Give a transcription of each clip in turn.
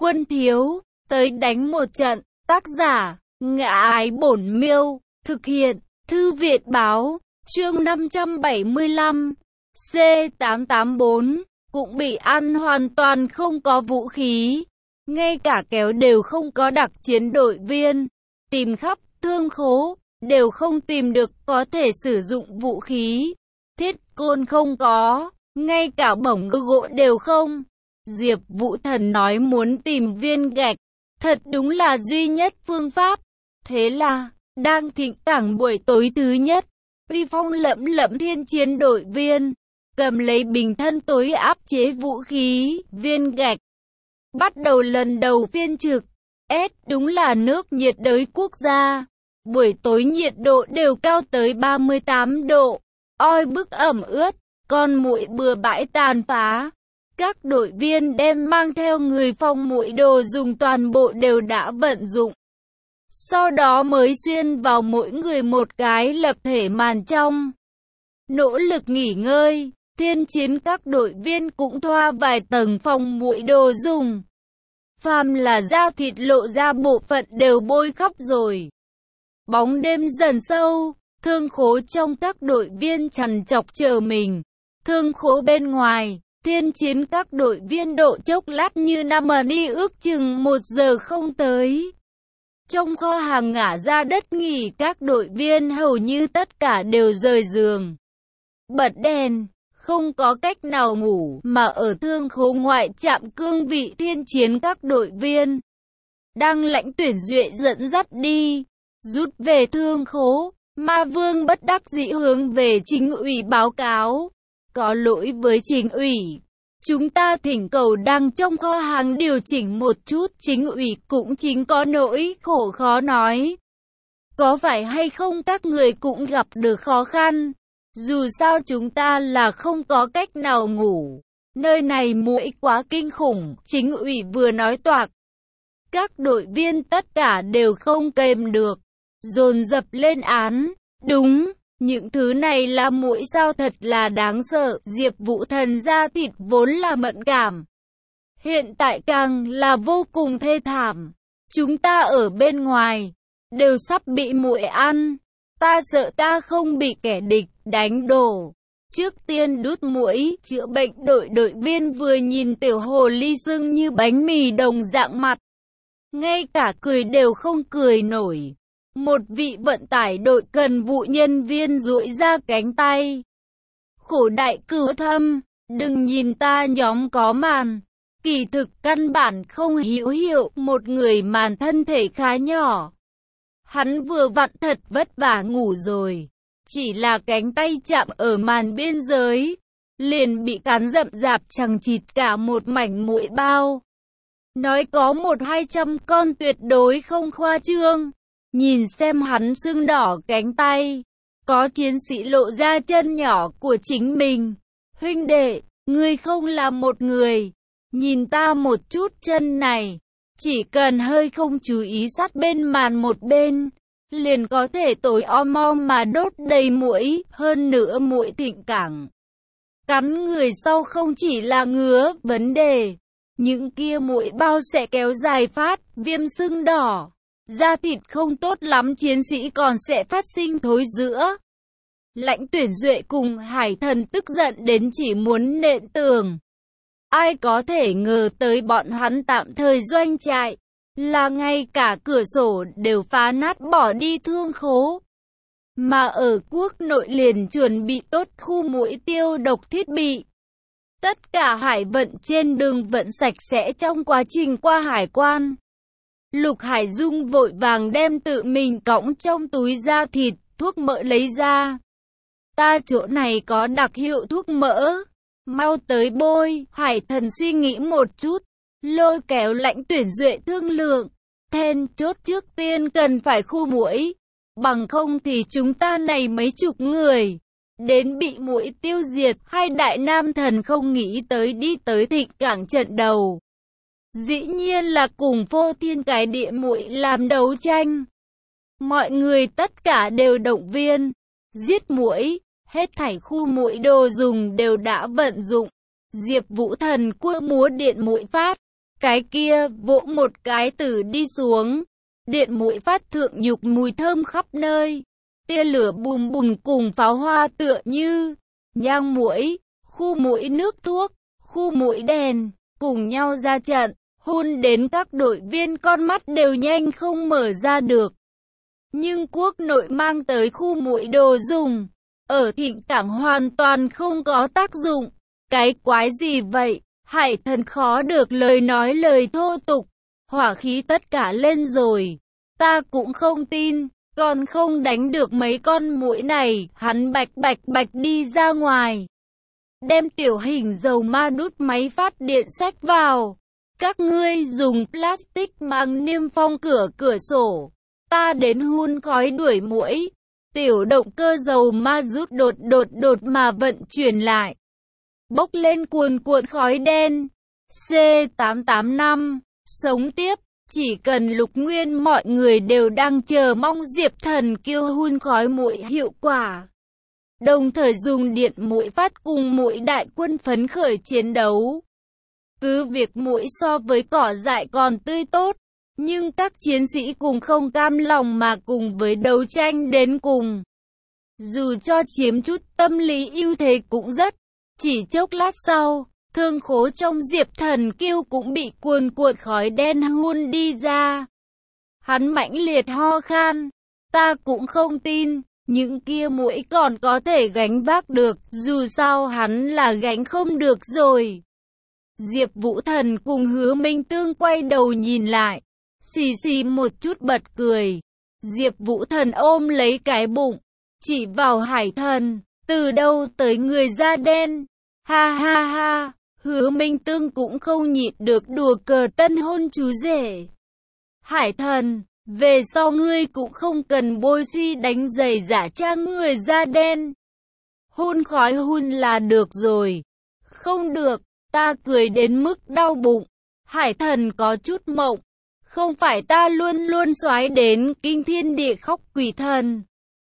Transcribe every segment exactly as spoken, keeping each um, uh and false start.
Quân thiếu, tới đánh một trận. Tác giả, Ngã Ái Bổn Miêu. Thực hiện, Thư Viện Báo. Chương năm trăm bảy mươi lăm. C tám tám bốn. Cũng bị ăn hoàn toàn không có vũ khí. Ngay cả kéo đều không có đặc chiến đội viên. Tìm khắp thương khố, đều không tìm được có thể sử dụng vũ khí. Thiết côn không có, ngay cả bổng gỗ đều không. Diệp Vũ Thần nói muốn tìm viên gạch, thật đúng là duy nhất phương pháp. Thế là, đang thịnh cảng buổi tối thứ nhất, uy phong lẫm lẫm thiên chiến đội viên, cầm lấy bình thân tối áp chế vũ khí, viên gạch. Bắt đầu lần đầu phiên trực, S đúng là nước nhiệt đới quốc gia. Buổi tối nhiệt độ đều cao tới ba mươi tám độ, oi bức ẩm ướt, con muỗi bừa bãi tàn phá. Các đội viên đem mang theo người phòng muỗi đồ dùng toàn bộ đều đã vận dụng. Sau đó mới xuyên vào mỗi người một cái lập thể màn trong. Nỗ lực nghỉ ngơi, thiên chiến các đội viên cũng thoa vài tầng phòng muỗi đồ dùng. Phàm là da thịt lộ ra bộ phận đều bôi khắp rồi. Bóng đêm dần sâu, thương khố trong các đội viên trằn trọc chờ mình. Thương khố bên ngoài, thiên chiến các đội viên độ chốc lát như nằm ở đi ước chừng một giờ không tới. Trong kho hàng ngả ra đất nghỉ, các đội viên hầu như tất cả đều rời giường. Bật đèn, không có cách nào ngủ, mà ở thương khố ngoại trạm cương vị thiên chiến các đội viên. Đang Lãnh Tuyển Duệ dẫn dắt đi, rút về thương khố, Ma Vương bất đắc dĩ hướng về chính ủy báo cáo. Có lỗi với chính ủy. Chúng ta thỉnh cầu đang trong kho hàng điều chỉnh một chút, chính ủy cũng chính có nỗi khổ khó nói. Có phải hay không các người cũng gặp được khó khăn? Dù sao chúng ta là không có cách nào ngủ. Nơi này muỗi quá kinh khủng, chính ủy vừa nói toạc. Các đội viên tất cả đều không kềm được, dồn dập lên án. Đúng, những thứ này là muỗi sao, thật là đáng sợ. Diệp Vũ Thần da thịt vốn là mẫn cảm, hiện tại càng là vô cùng thê thảm. Chúng ta ở bên ngoài đều sắp bị muỗi ăn. Ta sợ ta không bị kẻ địch đánh đổ. Trước tiên đút muỗi chữa bệnh. Đội đội viên vừa nhìn tiểu hồ ly sưng như bánh mì đồng dạng mặt, ngay cả cười đều không cười nổi. Một vị vận tải đội cần vụ nhân viên duỗi ra cánh tay. Khổ đại cửu thâm, đừng nhìn ta nhóm có màn. Kỳ thực căn bản không hữu hiệu, một người màn thân thể khá nhỏ. Hắn vừa vặn thật vất vả ngủ rồi. Chỉ là cánh tay chạm ở màn biên giới, liền bị cắn rậm rạp chằng chịt cả một mảnh muỗi bao. Nói có một hai trăm con tuyệt đối không khoa trương. Nhìn xem hắn sưng đỏ cánh tay, có chiến sĩ lộ ra chân nhỏ của chính mình. Huynh đệ, ngươi không là một người. Nhìn ta một chút chân này, chỉ cần hơi không chú ý sát bên màn một bên, liền có thể tối om om mà đốt đầy muỗi. Hơn nữa muỗi thịnh cảng cắn người sau không chỉ là ngứa vấn đề, những kia muỗi bao sẽ kéo dài phát viêm sưng đỏ. Da thịt không tốt lắm, chiến sĩ còn sẽ phát sinh thối rữa. Lãnh Tuyển Duệ cùng Hải Thần tức giận đến chỉ muốn nện tường. Ai có thể ngờ tới bọn hắn tạm thời doanh trại, là ngay cả cửa sổ đều phá nát bỏ đi thương khố. Mà ở quốc nội liền chuẩn bị tốt khu muỗi tiêu độc thiết bị. Tất cả hải vận trên đường vận sạch sẽ. Trong quá trình qua hải quan, Lục Hải Dung vội vàng đem tự mình cõng trong túi da thịt, thuốc mỡ lấy ra. Ta chỗ này có đặc hiệu thuốc mỡ, mau tới bôi. Hải Thần suy nghĩ một chút, lôi kéo Lãnh Tuyển Duệ thương lượng. Then chốt trước tiên cần phải khu muỗi, bằng không thì chúng ta này mấy chục người đến bị muỗi tiêu diệt. Hai đại nam thần không nghĩ tới đi tới thịnh cảng trận đầu, dĩ nhiên là cùng phô thiên cái địa muỗi làm đấu tranh. Mọi người tất cả đều động viên, giết muỗi, hết thảy khu muỗi đồ dùng đều đã vận dụng. Diệp Vũ Thần cua múa điện muỗi phát, Cái kia vỗ một cái từ đi xuống. Điện mũi phát thượng nhục mùi thơm khắp nơi. Tia lửa bùm bùm cùng pháo hoa tựa như nhang muỗi, khu mũi nước thuốc, khu mũi đèn, cùng nhau ra trận, hun đến các đội viên con mắt đều nhanh không mở ra được. Nhưng quốc nội mang tới khu mũi đồ dùng, ở Thịnh Cảng hoàn toàn không có tác dụng. Cái quái gì vậy? Hải Thần khó được lời nói lời thô tục, hỏa khí tất cả lên rồi. Ta cũng không tin, còn không đánh được mấy con muỗi này. Hắn bạch bạch bạch đi ra ngoài, đem tiểu hình dầu ma đút máy phát điện xách vào. Các ngươi dùng plastic mang niêm phong cửa cửa sổ, ta đến hun khói đuổi muỗi. Tiểu động cơ dầu ma rút đột đột đột mà vận chuyển lại, bốc lên cuồn cuộn khói đen. C tám tám năm, sống tiếp, chỉ cần Lục Nguyên mọi người đều đang chờ mong Diệp Thần Kiêu hun khói muỗi hiệu quả. Đồng thời dùng điện muỗi phát cùng muỗi đại quân phấn khởi chiến đấu. Cứ việc muỗi so với cỏ dại còn tươi tốt, nhưng các chiến sĩ cùng không cam lòng mà cùng với đấu tranh đến cùng. Dù cho chiếm chút tâm lý ưu thế cũng rất. Chỉ chốc lát sau, thương khố trong Diệp Thần Kiêu cũng bị cuồn cuộn khói đen hun đi ra. Hắn mãnh liệt ho khan. Ta cũng không tin, những kia muỗi còn có thể gánh vác được, dù sao hắn là gánh không được rồi. Diệp Vũ Thần cùng Hứa Minh Tương quay đầu nhìn lại, xì xì một chút bật cười. Diệp Vũ Thần ôm lấy cái bụng, chỉ vào Hải Thần, từ đâu tới người da đen? Ha ha ha, Hứa Minh Tương cũng không nhịn được đùa cờ tân hôn chú rể. Hải Thần, về sau ngươi cũng không cần bôi xi đánh giày giả trang người da đen. Hun khói hun là được rồi. Không được, ta cười đến mức đau bụng. Hải Thần có chút mộng. Không phải ta luôn luôn xoái đến kinh thiên địa khóc quỷ thần.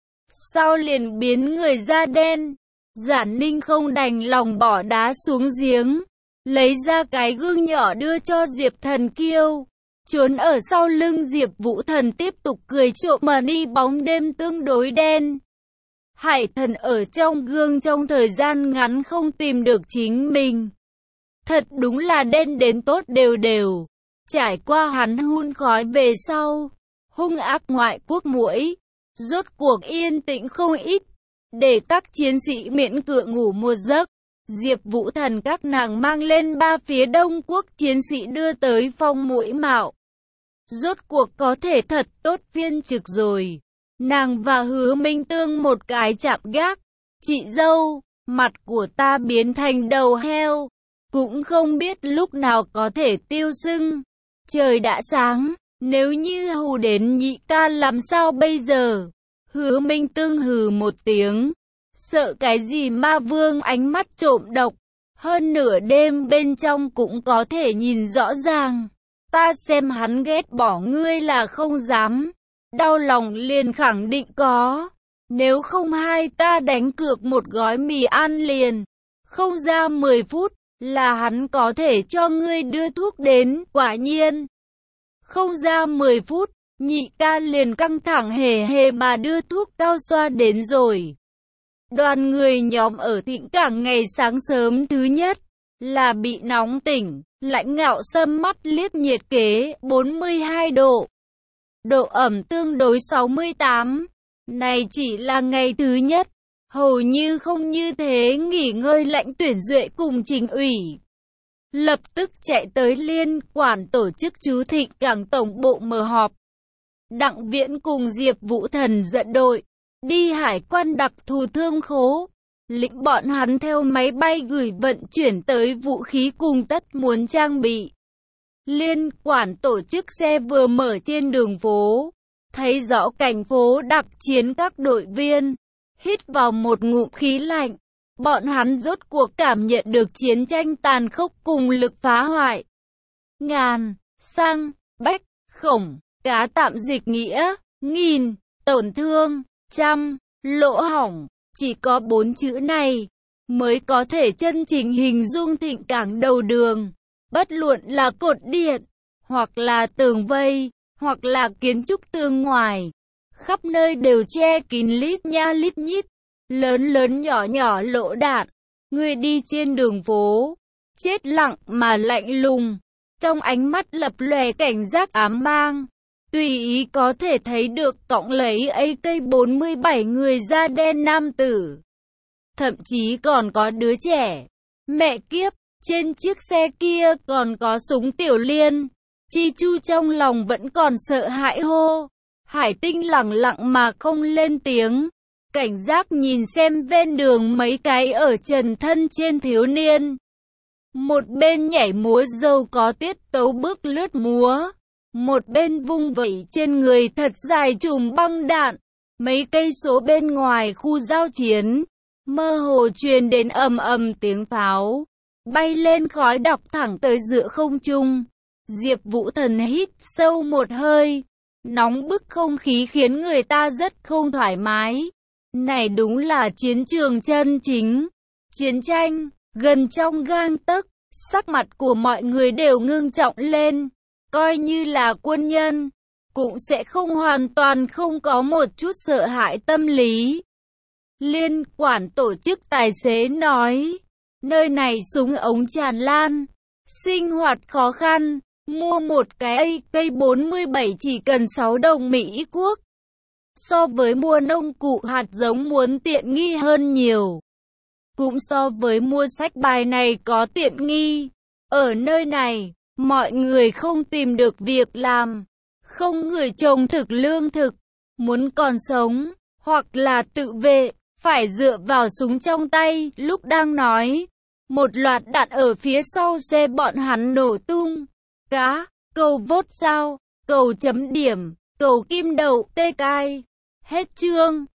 Sao liền biến người da đen? Giản Ninh không đành lòng bỏ đá xuống giếng, lấy ra cái gương nhỏ đưa cho Diệp Thần Kiêu. Trốn ở sau lưng Diệp Vũ Thần tiếp tục cười trộm mà đi bóng đêm tương đối đen. Hải Thần ở trong gương trong thời gian ngắn không tìm được chính mình. Thật đúng là đen đến tốt đều đều. Trải qua hắn hun khói về sau, hung ác ngoại quốc muỗi rốt cuộc yên tĩnh không ít. Để các chiến sĩ miễn cưỡng ngủ một giấc, Diệp Vũ Thần các nàng mang lên ba phía Đông quốc chiến sĩ đưa tới phong muỗi mạo. Rốt cuộc có thể thật tốt viên trực rồi. Nàng và Hứa Minh Tương một cái chạm gác. Chị dâu, mặt của ta biến thành đầu heo, cũng không biết lúc nào có thể tiêu sưng. Trời đã sáng, nếu như hù đến nhị ca làm sao bây giờ? Hứa Minh Tương hừ một tiếng. Sợ cái gì ma vương ánh mắt trộm độc. Hơn nửa đêm bên trong cũng có thể nhìn rõ ràng. Ta xem hắn ghét bỏ ngươi là không dám. Đau lòng liền khẳng định có. Nếu không hai ta đánh cược một gói mì ăn liền. Không ra mười phút là hắn có thể cho ngươi đưa thuốc đến. Quả nhiên. Không ra mười phút. Nhị ca liền căng thẳng hề hề mà đưa thuốc cao xoa đến rồi. Đoàn người nhóm ở Thịnh Cảng ngày sáng sớm thứ nhất là bị nóng tỉnh, lãnh ngạo sâm mắt liếc nhiệt kế bốn mươi hai độ. Độ ẩm tương đối sáu mươi tám. Này chỉ là ngày thứ nhất, hầu như không như thế nghỉ ngơi lãnh tuyển duệ cùng Trình ủy. Lập tức chạy tới liên quản tổ chức chú Thịnh Cảng tổng bộ mở họp. Đặng Viễn cùng Diệp Vũ Thần dẫn đội, đi hải quan đặc thù thương khố, lĩnh bọn hắn theo máy bay gửi vận chuyển tới vũ khí cùng tất muốn trang bị. Liên quản tổ chức xe vừa mở trên đường phố, thấy rõ cảnh phố đặc chiến các đội viên, hít vào một ngụm khí lạnh. Bọn hắn rốt cuộc cảm nhận được chiến tranh tàn khốc cùng lực phá hoại. Ngàn, xăng, bách, khổng, cá tạm dịch nghĩa, nghìn, tổn thương, trăm, lỗ hỏng. Chỉ có bốn chữ này mới có thể chân chính hình dung Thịnh Cảng đầu đường. Bất luận là cột điện, hoặc là tường vây, hoặc là kiến trúc tường ngoài, khắp nơi đều che kín lít nha lít nhít, lớn lớn nhỏ nhỏ lỗ đạn. Người đi trên đường phố, chết lặng mà lạnh lùng, trong ánh mắt lập lòe cảnh giác ám mang. Tùy ý có thể thấy được cõng lấy A K bốn mươi bảy người da đen nam tử. Thậm chí còn có đứa trẻ. Mẹ kiếp, trên chiếc xe kia còn có súng tiểu liên. Chi Chu trong lòng vẫn còn sợ hãi hô. Hải Tinh lặng lặng mà không lên tiếng. Cảnh giác nhìn xem ven đường mấy cái ở trần thân trên thiếu niên. Một bên nhảy múa dâu có tiết tấu bước lướt múa. Một bên vung vẩy trên người thật dài chùm băng đạn. Mấy cây số bên ngoài khu giao chiến, mơ hồ truyền đến ầm ầm tiếng pháo. Bay lên khói độc thẳng tới giữa không trung. Diệp Vũ Thần hít sâu một hơi. Nóng bức không khí khiến người ta rất không thoải mái. Này đúng là chiến trường chân chính. Chiến tranh, gần trong gang tấc. Sắc mặt của mọi người đều ngưng trọng lên. Coi như là quân nhân, cũng sẽ không hoàn toàn không có một chút sợ hãi tâm lý. Liên quản tổ chức tài xế nói, nơi này súng ống tràn lan, sinh hoạt khó khăn, mua một cái A K bốn mươi bảy chỉ cần sáu đồng Mỹ Quốc. So với mua nông cụ hạt giống muốn tiện nghi hơn nhiều. Cũng so với mua sách bài này có tiện nghi. Ở nơi này, mọi người không tìm được việc làm, không người trồng thực lương thực, muốn còn sống, hoặc là tự vệ, phải dựa vào súng trong tay. Lúc đang nói, một loạt đạn ở phía sau xe bọn hắn nổ tung. Cá, cầu vốt sao, cầu chấm điểm, cầu kim đậu, tê cai. Hết chương.